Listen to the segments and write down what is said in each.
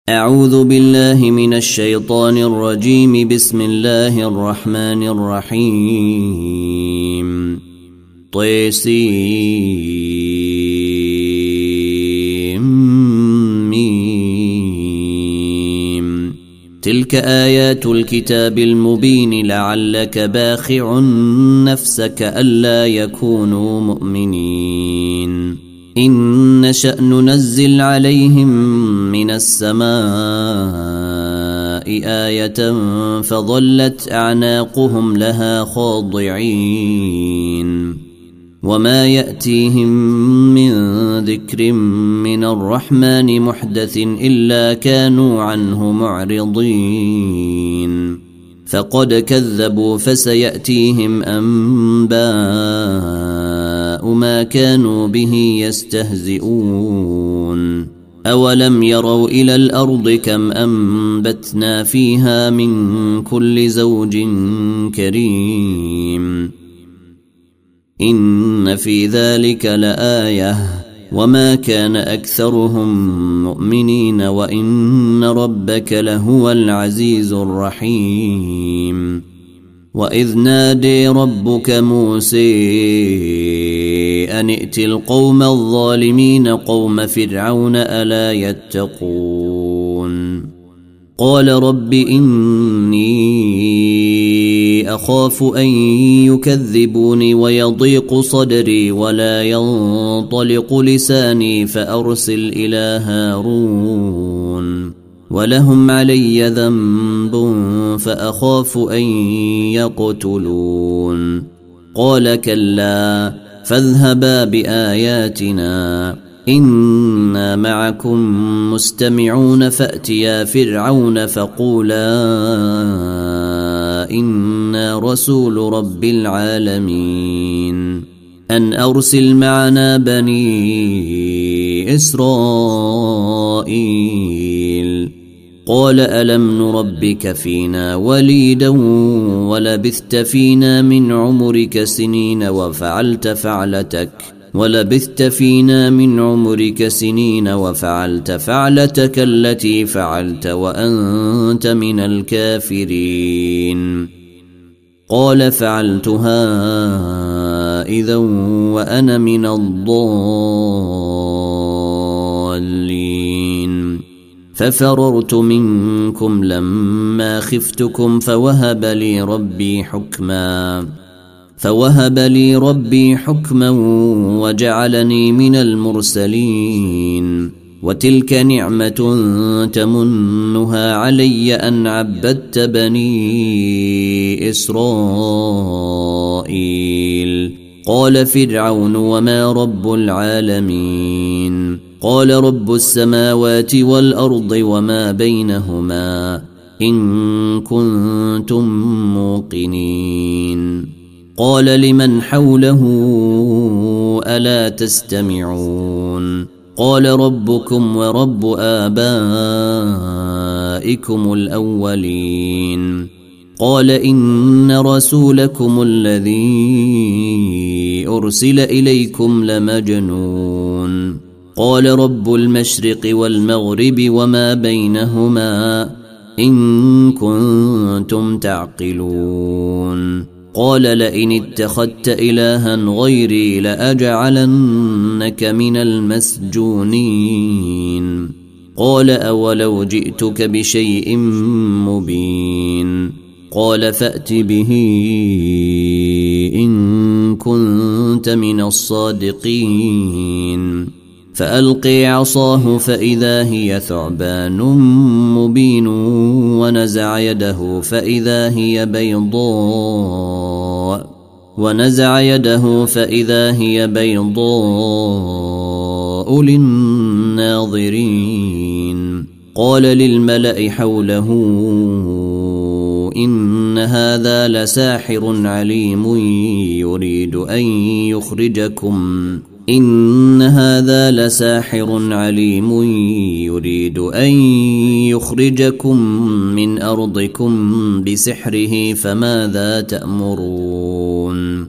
أعوذ بالله من الشيطان الرجيم. بسم الله الرحمن الرحيم. طيسيم. تلك آيات الكتاب المبين لعلك باخع نفسك ألا يكونوا مؤمنين. إن نشأ ننزل عليهم من السماء آية فظلت أعناقهم لها خاضعين وما يأتيهم من ذكر من الرحمن محدث إلا كانوا عنه معرضين. فقد كذبوا فسيأتيهم أنباء ما كانوا به يستهزئون. أولم يروا إلى الأرض كم أنبتنا فيها من كل زوج كريم. إن في ذلك لآية وما كان أكثرهم مؤمنين وإن ربك لهو العزيز الرحيم. وإذ نادي ربك موسى أن ائت القوم الظالمين قوم فرعون ألا يتقون. قال رب إني أخاف أن يكذبوني ويضيق صدري ولا ينطلق لساني فأرسل إلى هارون ولهم علي ذنب فأخاف أن يقتلون. قال كلا فاذهبا بآياتنا إنا معكم مستمعون فأتيا فرعون فقولا إنا رسول رب العالمين أن أرسل معنا بني إسرائيل. قال ألم نربك فينا وليدا ولبثت فينا من عمرك سنين وفعلت فعلتك التي فعلت وأنت من الكافرين. قال فعلتها إذا وأنا من الضالين. ففررت منكم لما خفتكم فوهب لي ربي حكما وجعلني من المرسلين. وتلك نعمة تمنها علي أن عبدت بني إسرائيل. قال فرعون وما رب العالمين؟ قال رب السماوات والأرض وما بينهما إن كنتم موقنين. قال لمن حوله ألا تستمعون؟ قال ربكم ورب آبائكم الأولين. قال إن رسولكم الذي أرسل إليكم لمجنون. قال رب المشرق والمغرب وما بينهما إن كنتم تعقلون. قال لئن اتخذت إلها غيري لأجعلنك من المسجونين. قال أولو جئتك بشيء مبين؟ قال فأت به إن كنت من الصادقين. فألقي عصاه فإذا هي ثعبان مبين ونزع يده فإذا هي بيضاء للناظرين. قال للملأ حوله إن هذا لساحر عليم يريد أن يخرجكم من أرضكم بسحره فماذا تأمرون؟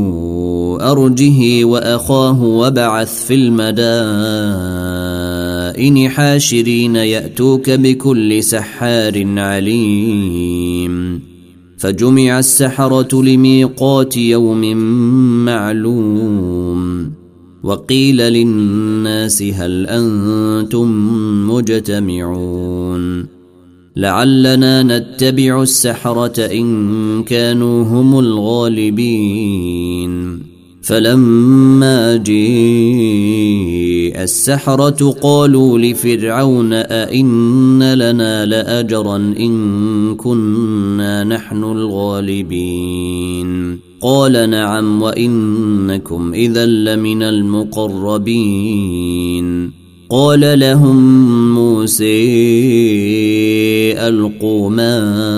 قالوا أرجه وأخاه وابعث في المدائن المدائن حاشرين يأتوك بكل سحار عليم فجمع السحرة لميقات يوم معلوم وقيل للناس هل أنتم مجتمعون لعلنا نتبع السحرة إن كانوا هم الغالبين فلما جاء السحرة قالوا لفرعون أئن لنا لأجرا إن كنا نحن الغالبين قال نعم وإنكم إذا لمن المقربين قال لهم موسى ألقوا ما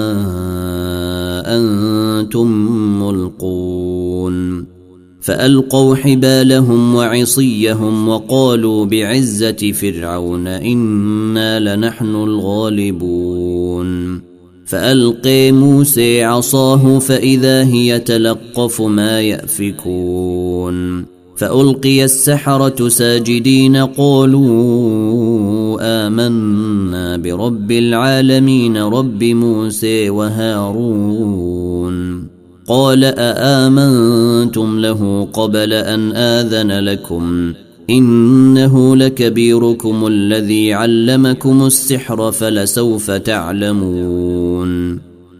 أنتم ملقون فألقوا حبالهم وعصيهم وقالوا بعزة فرعون إنا لنحن الغالبون فألقى موسى عصاه فإذا هي تلقف ما يأفكون فألقي السحرة ساجدين قالوا آمنا برب العالمين رب موسى وهارون قال أآمنتم له قبل أن آذن لكم إنه لكبيركم الذي علمكم السحر فلسوف تعلمون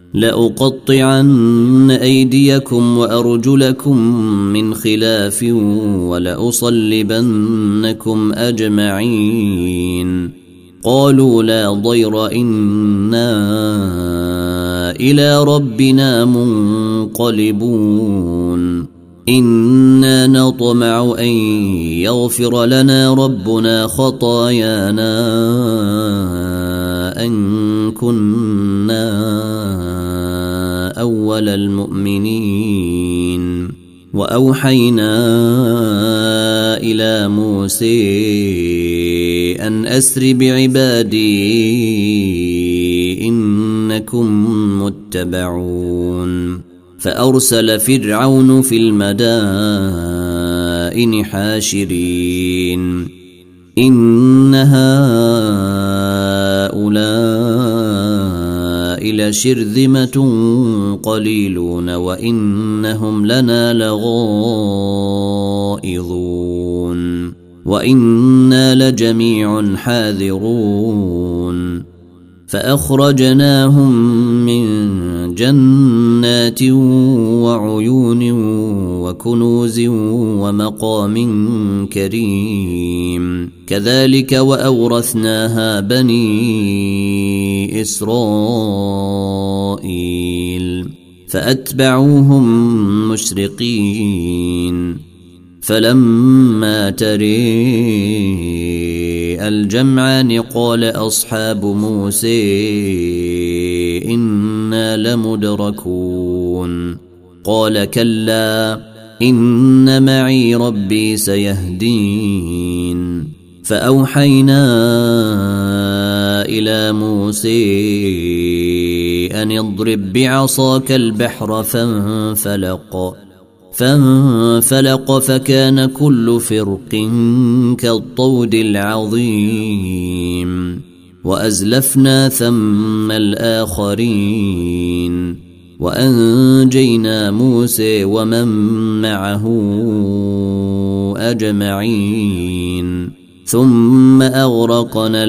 لأقطعن أيديكم وأرجلكم من خلاف ولأصلبنكم أجمعين قالوا لا ضير إنا إلى ربنا منقلبون إنا نطمع أن يغفر لنا ربنا خطايانا أن كنا أول المؤمنين وأوحينا إلى موسى أن أسر بعبادي إنكم متبعون فأرسل فرعون في المدائن حاشرين إن هؤلاء لشرذمة قليلون وإنهم لنا لغائظون وإنا لجميع حاذرون فأخرجناهم من جنات وعيون وكنوز ومقام كريم كذلك وأورثناها بني إسرائيل فأتبعوهم مشرقين فلما تري الجمعان قال أصحاب موسى إنا لمدركون قال كلا إن معي ربي سيهدين فأوحينا إلى موسى أن اضرب بعصاك البحر فانفلق فكان كل فرق كالطود العظيم وأزلفنا ثم الآخرين وأنجينا موسى ومن معه أجمعين ثم أغرقنا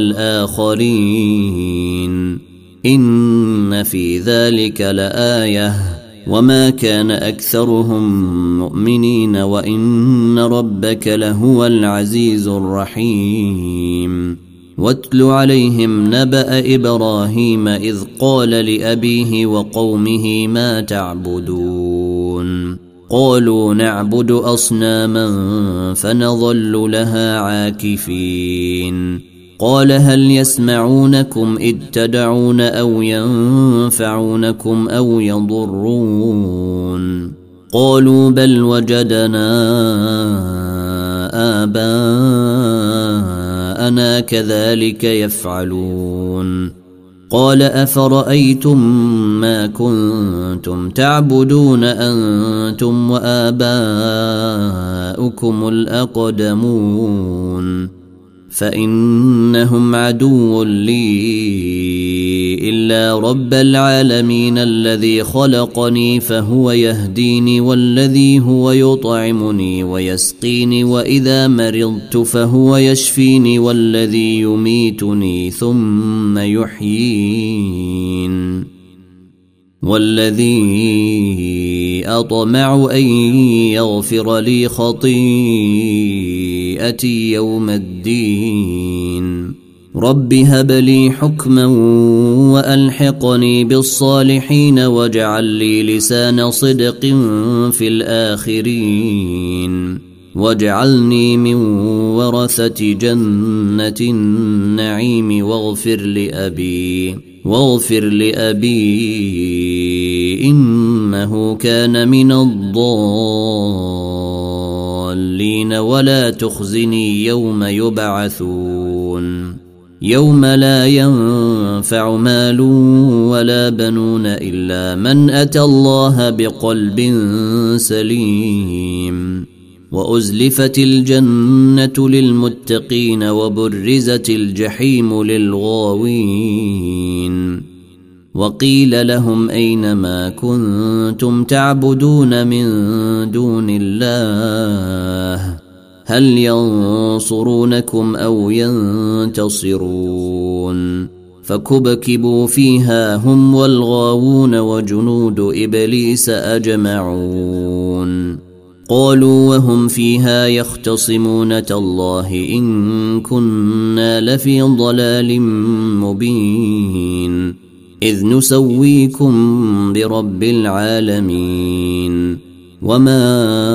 الآخرين إن في ذلك لآية وما كان أكثرهم مؤمنين وإن ربك لهو العزيز الرحيم واتل عليهم نبأ إبراهيم إذ قال لأبيه وقومه ما تعبدون قالوا نعبد أصناما فنظل لها عاكفين قال هل يسمعونكم إذ تدعون أو ينفعونكم أو يضرون قالوا بل وجدنا آباءنا كذلك يفعلون قال أفرأيتم ما كنتم تعبدون أنتم وآباؤكم الأقدمون فإنهم عدو لي إلا رب العالمين الذي خلقني فهو يهديني والذي هو يطعمني ويسقيني وإذا مرضت فهو يشفيني والذي يميتني ثم يحيين والذي أطمع أن يغفر لي خطيئتي يوم الدين رب هب لي حكما وألحقني بالصالحين واجعل لي لسان صدق في الآخرين واجعلني من ورثة جنة النعيم واغفر لأبي إنه كان من الضالين ولا تخزني يوم يبعثون يوم لا ينفع مال ولا بنون إلا من أتى الله بقلب سليم وأزلفت الجنة للمتقين وبرزت الجحيم للغاوين وقيل لهم أين ما كنتم تعبدون من دون الله هل ينصرونكم أو ينتصرون فكبكبوا فيها هم والغاوون وجنود إبليس أجمعون قالوا وهم فيها يختصمون تالله إن كنا لفي ضلال مبين إذ نسويكم برب العالمين وما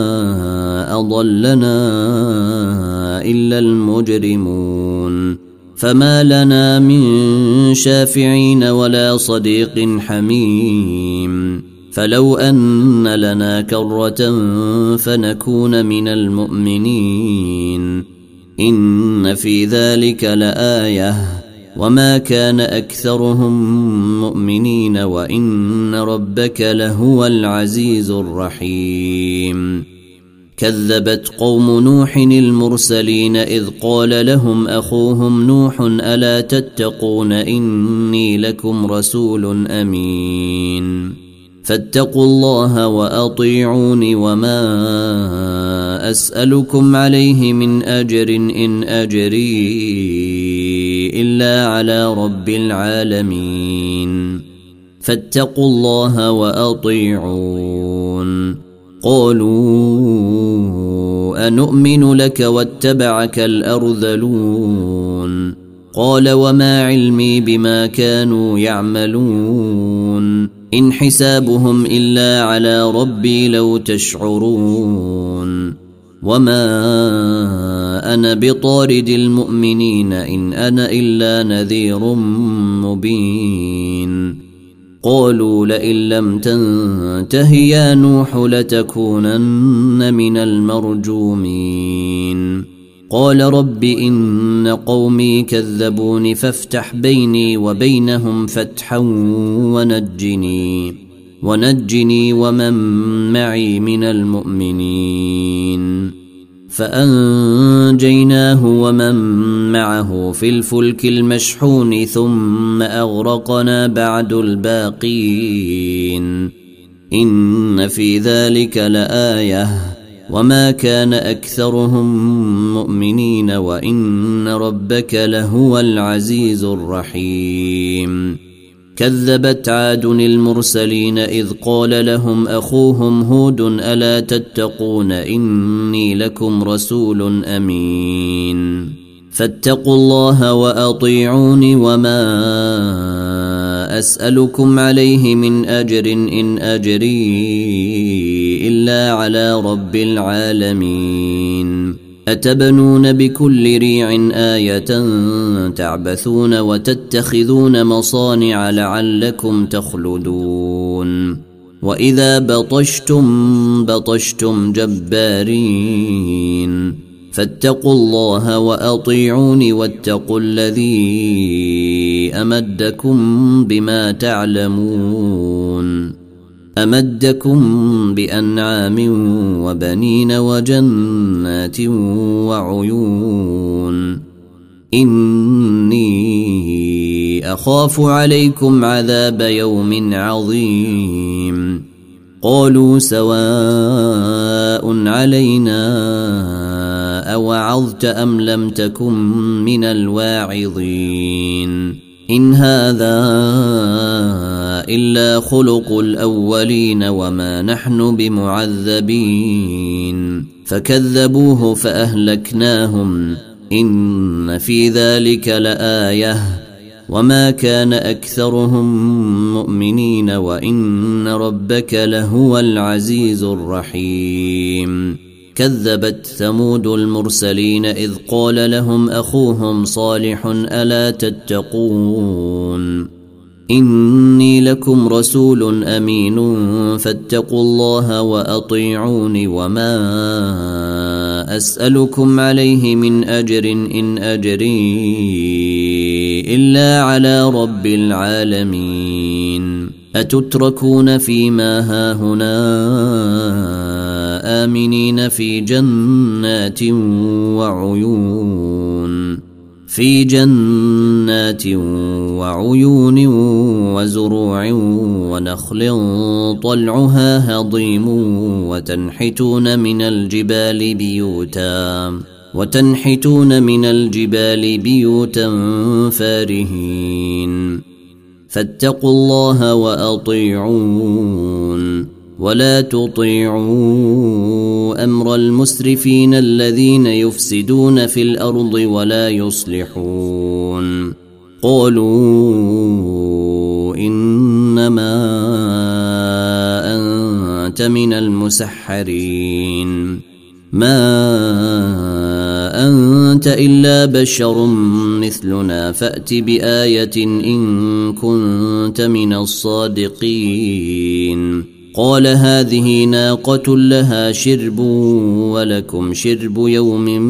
أضلنا إلا المجرمون فما لنا من شافعين ولا صديق حميم فلو أن لنا كرة فنكون من المؤمنين إن في ذلك لآية وما كان أكثرهم مؤمنين وإن ربك لهو العزيز الرحيم كذبت قوم نوح المرسلين إذ قال لهم أخوهم نوح ألا تتقون إني لكم رسول أمين فاتقوا الله وأطيعوني وما أسألكم عليه من أجر إن أجري إلا على رب العالمين فاتقوا الله وأطيعون قالوا أنؤمن لك واتبعك الأرذلون قال وما علمي بما كانوا يعملون إن حسابهم إلا على ربي لو تشعرون وما أنا بطارد المؤمنين إن أنا إلا نذير مبين قالوا لئن لم تنته يا نوح لتكونن من المرجومين قال رب إن قومي كذبوني فافتح بيني وبينهم فتحا ونجني ومن معي من المؤمنين فأنجيناه ومن معه في الفلك المشحون ثم أغرقنا بعد الباقين إن في ذلك لآية وما كان أكثرهم مؤمنين وإن ربك لهو العزيز الرحيم كذبت عاد المرسلين إذ قال لهم أخوهم هود ألا تتقون إني لكم رسول أمين فاتقوا الله وأطيعوني وما أسألكم عليه من أجر إن أجري إلا على رب العالمين أتبنون بكل ريع آية تعبثون وتتخذون مصانع لعلكم تخلدون وإذا بطشتم جبارين فاتقوا الله وأطيعوني واتقوا الذي أمدكم بما تعلمون أمدكم بأنعام وبنين وجنات وعيون إني أخاف عليكم عذاب يوم عظيم قالوا سواء علينا أوعظت أم لم تكن من الواعظين إن هذا إلا خلق الأولين وما نحن بمعذبين فكذبوه فأهلكناهم إن في ذلك لآية وما كان أكثرهم مؤمنين وإن ربك لهو العزيز الرحيم كذبت ثمود المرسلين إذ قال لهم أخوهم صالح ألا تتقون إني لكم رسول أمين فاتقوا الله وأطيعون وما أسألكم عليه من أجر إن أجري إلا على رب العالمين أتتركون فيما هاهنا آمنين في جنات وعيون وزروع ونخل طلعها هضيم وتنحتون من الجبال بيوتا فارهين فاتقوا الله وأطيعون ولا تطيعوا أمر المسرفين الذين يفسدون في الأرض ولا يصلحون قالوا إنما أنت من المسحرين ما أنت إلا بشر مثلنا فأت بآية إن كنت من الصادقين قال هذه ناقة لها شرب ولكم شرب يوم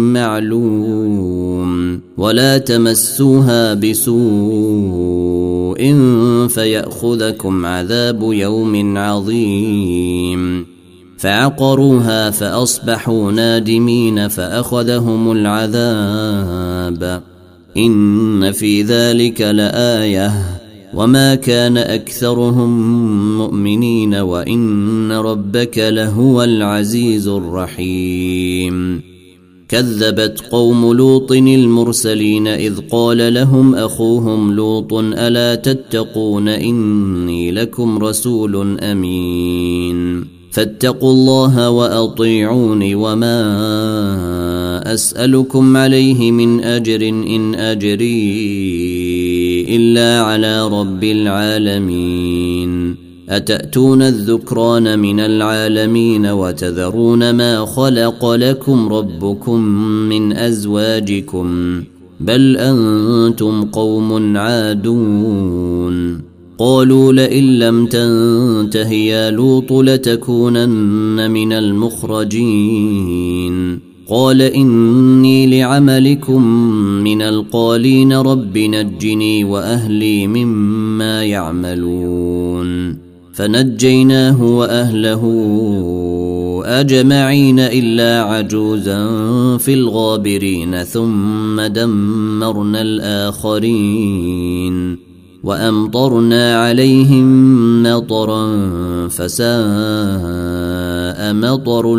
معلوم ولا تمسوها بسوء فيأخذكم عذاب يوم عظيم فعقروها فأصبحوا نادمين فأخذهم العذاب إن في ذلك لآية وما كان أكثرهم مؤمنين وإن ربك لهو العزيز الرحيم كذبت قوم لوط المرسلين إذ قال لهم أخوهم لوط ألا تتقون إني لكم رسول أمين فاتقوا الله وأطيعون وما أسألكم عليه من أجر إن أجري إلا على رب العالمين أتأتون الذكران من العالمين وتذرون ما خلق لكم ربكم من أزواجكم بل أنتم قوم عادون قالوا لئن لم تنته يا لوط لتكونن من المخرجين قال إني لعملكم من القالين رب نجني وأهلي مما يعملون فنجيناه وأهله أجمعين إلا عجوزا في الغابرين ثم دمرنا الآخرين وأمطرنا عليهم مطرا فساء مطر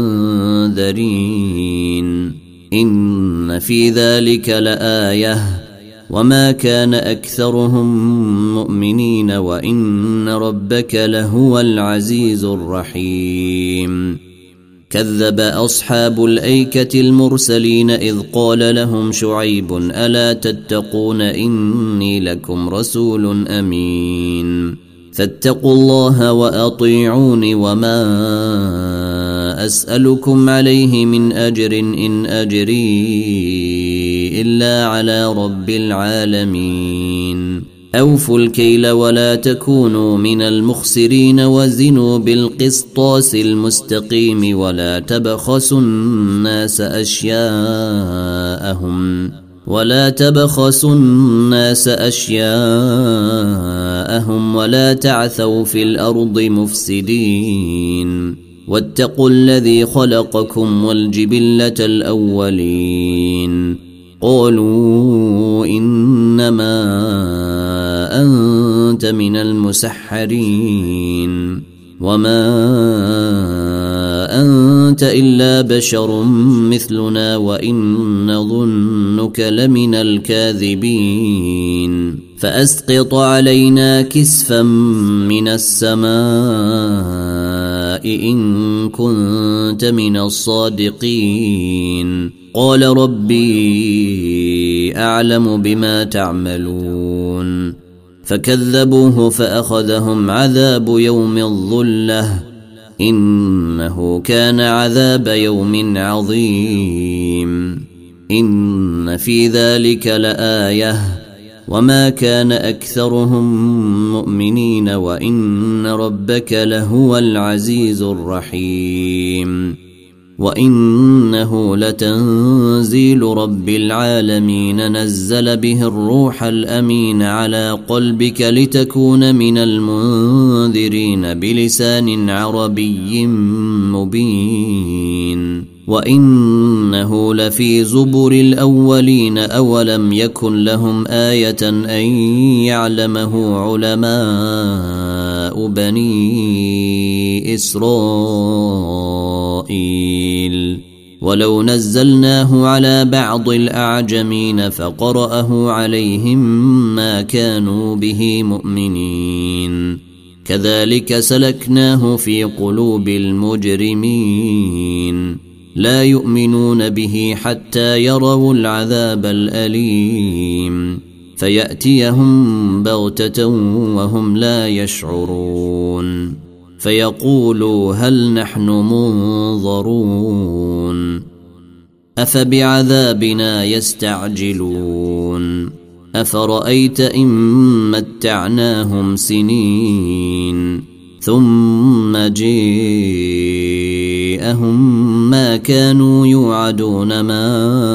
المنذرين إن في ذلك لآية وما كان أكثرهم مؤمنين وإن ربك لهو العزيز الرحيم كذب أصحاب الأيكة المرسلين إذ قال لهم شعيب ألا تتقون إني لكم رسول أمين فاتقوا الله وأطيعون وما أسألكم عليه من أجر إن أجري إلا على رب العالمين أوفوا الكيل ولا تكونوا من المخسرين وزنوا بالقسطاس المستقيم ولا تبخسوا الناس أشياءهم ولا تعثوا في الأرض مفسدين واتقوا الذي خلقكم والجبلة الأولين قالوا إنما أنت من المسحرين وما أنت إلا بشر مثلنا وإن نظنك لمن الكاذبين فأسقط علينا كسفا من السماء إن كنت من الصادقين قال ربي أعلم بما تعملون فكذبوه فأخذهم عذاب يوم الظلة إنه كان عذاب يوم عظيم إن في ذلك لآية وما كان أكثرهم مؤمنين وإن ربك لهو العزيز الرحيم وإنه لتنزيل رب العالمين نزل به الروح الأمين على قلبك لتكون من المنذرين بلسان عربي مبين وإنه لفي زبر الأولين أولم يكن لهم آية أن يعلمه علماء بني إسرائيل ولو نزلناه على بعض الأعجمين فقرأه عليهم ما كانوا به مؤمنين كذلك سلكناه في قلوب المجرمين لا يؤمنون به حتى يروا العذاب الأليم فيأتيهم بغتة وهم لا يشعرون فيقولوا هل نحن منظرون أفبعذابنا يستعجلون أفرأيت إن متعناهم سنين ثم جاءهم ما كانوا يوعدون ما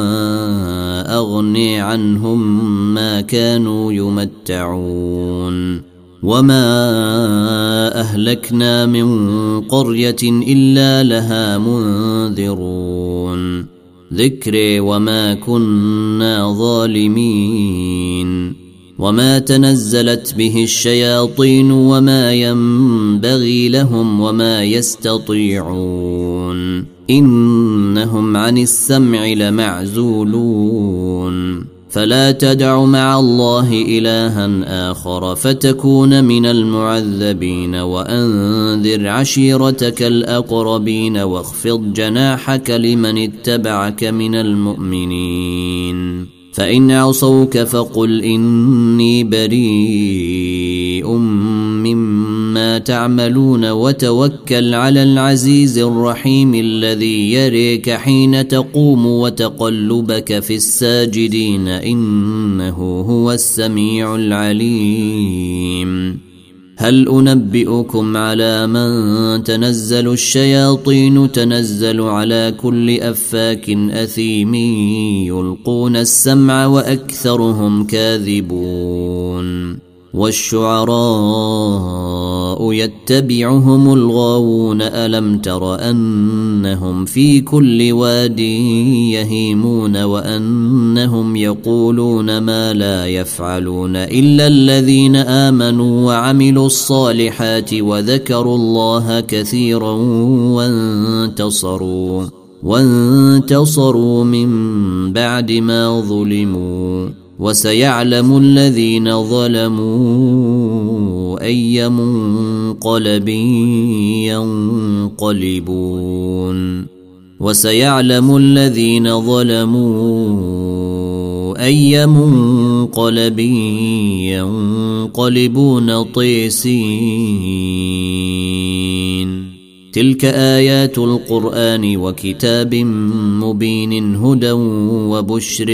أغني عنهم ما كانوا يمتعون وما أهلكنا من قرية إلا لها منذرون ذكري وما كنا ظالمين وما تنزلت به الشياطين وما ينبغي لهم وما يستطيعون إنهم عن السمع لمعزولون فلا تدع مع الله إلها آخر فتكون من المعذبين وأنذر عشيرتك الأقربين واخفض جناحك لمن اتبعك من المؤمنين فإن عصوك فقل إني بريء مما تعملون وتوكل على العزيز الرحيم الذي يريك حين تقوم وتقلبك في الساجدين إنه هو السميع العليم هل أنبئكم على من تنزل الشياطين تنزل على كل أفاك أثيم يلقون السمع وأكثرهم كاذبون والشعراء يتبعهم الغاوون ألم تر أنهم في كل واد يهيمون وأنهم يقولون ما لا يفعلون إلا الذين آمنوا وعملوا الصالحات وذكروا الله كثيرا وانتصروا من بعد ما ظلموا وسيعلم الذين ظلموا أي منقلب ينقلبون وسيعلم الذين ظلموا أي منقلب ينقلبون طيسين تلك آيات القرآن وكتاب مبين هدى وبشر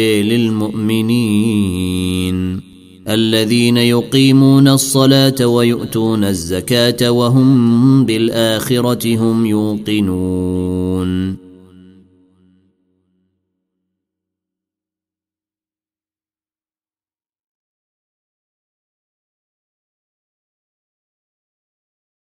للمؤمنين الذين يقيمون الصلاة ويؤتون الزكاة وهم بالآخرة هم يوقنون